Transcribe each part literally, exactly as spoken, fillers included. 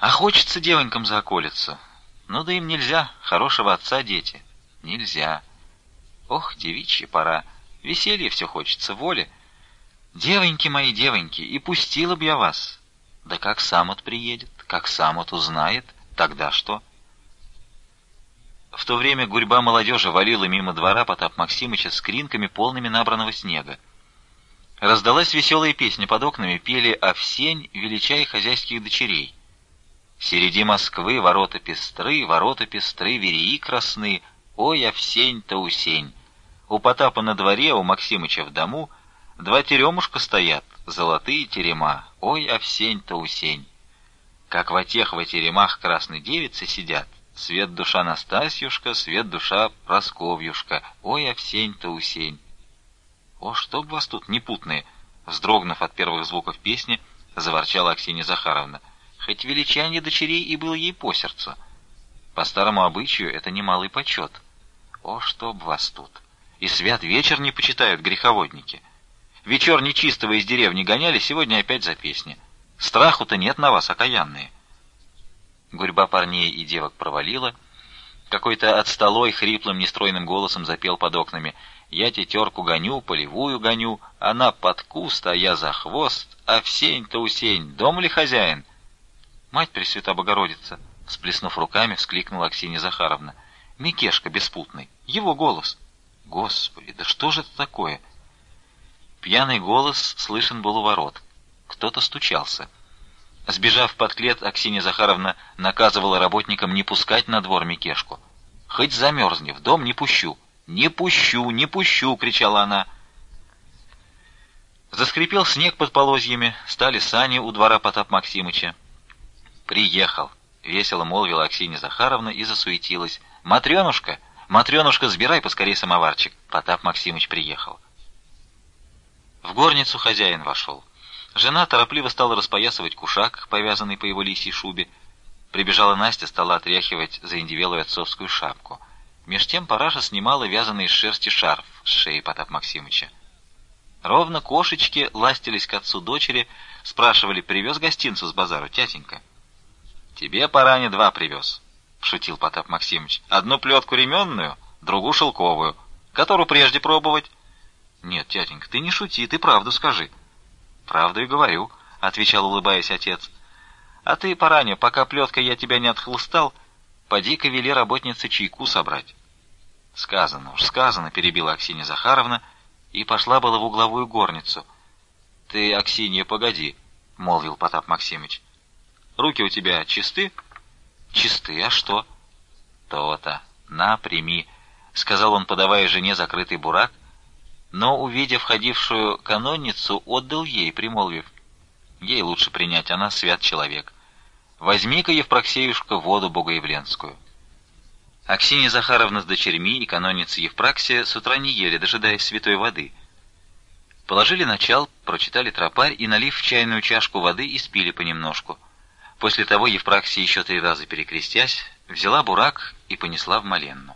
А хочется девонькам заколиться. Ну да им нельзя, хорошего отца дети. Нельзя. Ох, девичья пора. Веселье все хочется, воли. Девоньки мои, девоньки, и пустила б я вас. Да как сам от приедет, как сам от узнает, тогда что? В то время гурьба молодежи валила мимо двора Потапа Максимыча с кринками, полными набранного снега. Раздалась веселая песня под окнами, пели «Овсень, величай хозяйских дочерей». Середи Москвы ворота пестры, ворота пестры, вереи красны, ой, Овсень-то усень. У Потапа на дворе, у Максимыча в дому два теремушка стоят, золотые терема, ой, Овсень-то усень. Как во тех во теремах красной девицы сидят, свет душа Настасьюшка, свет душа Просковьюшка, ой, Овсень-то усень. О, чтоб вас тут непутные! Вздрогнув от первых звуков песни, заворчала Аксинья Захаровна. Хоть величанье дочерей и было ей по сердцу. По старому обычаю это немалый почет. О, чтоб вас тут! И свят вечер не почитают греховодники. Вечер нечистого из деревни гоняли, сегодня опять за песни. Страху-то нет на вас, окаянные. Гурьба парней и девок провалила. Какой-то отсталой хриплым нестройным голосом запел под окнами: «Я тетерку гоню, полевую гоню, она под куст, а я за хвост, Овсень-то усень, дом ли хозяин?» «Мать Пресвята Богородица!» — всплеснув руками, вскликнула Аксинья Захаровна. «Микешка беспутный, его голос!» «Господи, да что же это такое?» Пьяный голос слышен был у ворот. Кто-то стучался. Сбежав под клет, Аксинья Захаровна наказывала работникам не пускать на двор Микешку. «Хоть замерзни, в дом не пущу! Не пущу, не пущу!» — кричала она. Заскрипел снег под полозьями, стали сани у двора Потапа Максимыча. «Приехал!» — весело молвила Аксинья Захаровна и засуетилась. «Матрёнушка! Матрёнушка, сбирай поскорей самоварчик!» Потап Максимыч приехал. В горницу хозяин вошел. Жена торопливо стала распоясывать кушак, повязанный по его лисьей шубе. Прибежала Настя, стала отряхивать заиндевелую отцовскую шапку. Меж тем Параша снимала вязаный из шерсти шарф с шеи Потапа Максимыча. Ровно кошечки ластились к отцу дочери, спрашивали: «Привез гостинцу с базару, тятенька?» «Тебе, Паране, два привез», — пошутил Потап Максимыч. «Одну плетку ременную, другую шелковую. Которую прежде пробовать?» «Нет, тятенька, ты не шути, ты правду скажи». «Правду и говорю», — отвечал, улыбаясь, отец. «А ты, Параня, пока плеткой я тебя не отхлыстал, поди-ка вели работнице чайку собрать». «Сказано уж, сказано», — перебила Аксинья Захаровна и пошла было в угловую горницу. «Ты, Аксинья, погоди», — молвил Потап Максимыч. «Руки у тебя чисты?» «Чисты, а что?» «То-то, на, прими», — сказал он, подавая жене закрытый бурак, но, увидев входившую канонницу, отдал ей, примолвив: «Ей лучше принять, она свят человек. Возьми-ка, Евпроксеюшка, воду богоявленскую». Аксинья Захаровна с дочерьми и канонница Евпраксия с утра не ели, дожидаясь святой воды. Положили начал, прочитали тропарь и, налив в чайную чашку воды, испили понемножку. После того Евпраксия, еще три раза перекрестясь, взяла бурак и понесла в моленну.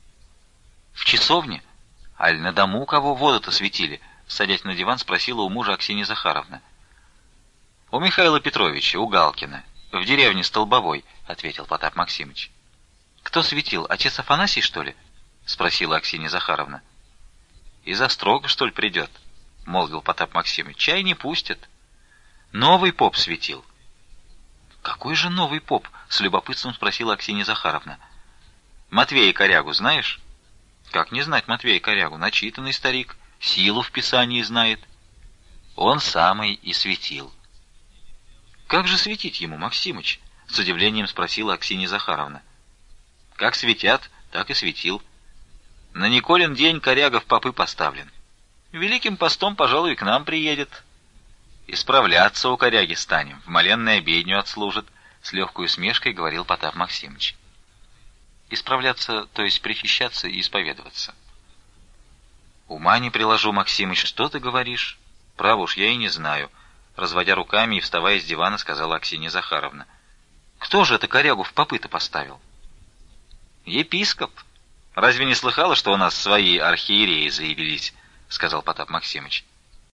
«В часовне? Аль на дому кого воду-то светили?» — садясь на диван, спросила у мужа Аксинья Захаровна. «У Михаила Петровича, у Галкина, в деревне Столбовой», — ответил Потап Максимыч. «Кто светил, отец Афанасий, что ли?» — спросила Аксинья Захаровна. «Из Острога, что ли, придет?» — молвил Потап Максимыч. «Чай не пустят». «Новый поп светил». «Какой же новый поп?» — с любопытством спросила Аксинья Захаровна. «Матвея Корягу знаешь?» «Как не знать Матвея Корягу? Начитанный старик, силу в писании знает». «Он самый и светил». «Как же светить ему, Максимыч?» — с удивлением спросила Аксинья Захаровна. «Как светят, так и светил. На Николин день Коряга в попы поставлен. Великим постом, пожалуй, и к нам приедет. Исправляться у Коряги станем, в моленной обедню отслужит», — с легкой усмешкой говорил Потап Максимыч. «Исправляться, то есть причащаться и исповедоваться». «Ума не приложу, Максимыч, что ты говоришь? Право уж, я и не знаю», — разводя руками и вставая с дивана, сказала Аксинья Захаровна. «Кто же это Корягу в попы-то поставил?» «Епископ. Разве не слыхала, что у нас свои архиереи заявились?» — сказал Потап Максимыч.